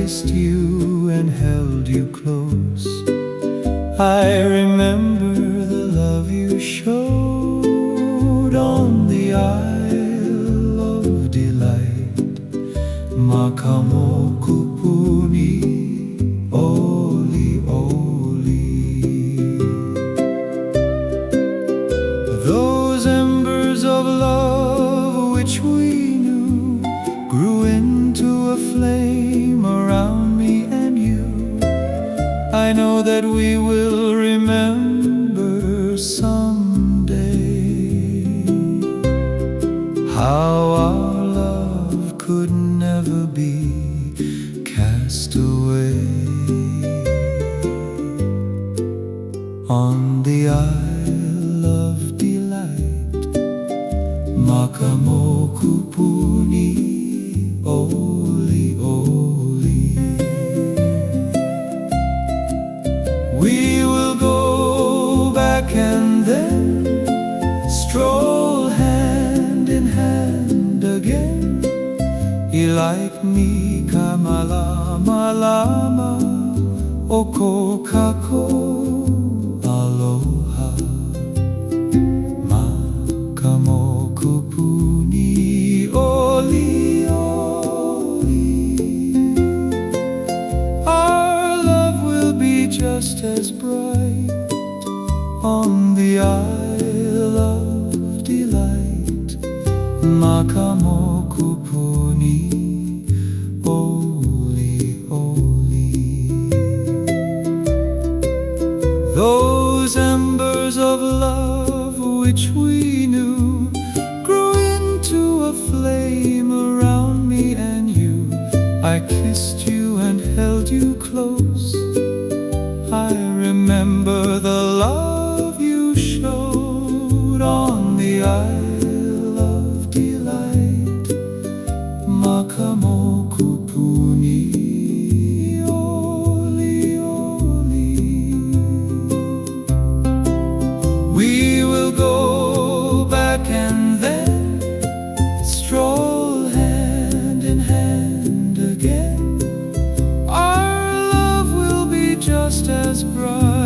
kissed you and held you close. I remember the love you showed on the Isle of Delight. Makamokupuni, oli, oli. Those embers of love which we knew grew into a flame around me and you. I know that we will remember someday how our love could never be cast away. On the Isle of Delight, Makamokupuni, oli, oli. We will go back and then stroll hand in hand again. Ilike me kamalama lama, okokako, aloha. Makamokupuni, oli, oli. Our love will be just as bright on the Isle of Delight. Makamokupuni, oli, oli. Those embers of love which we knew grew into a flame around me and you. I kissed you and held you close. I remember the love you showed on the Isle of Delight. Makamokupuni, oli, oli. We will go back and then stroll hand in hand again. Our love will be just as bright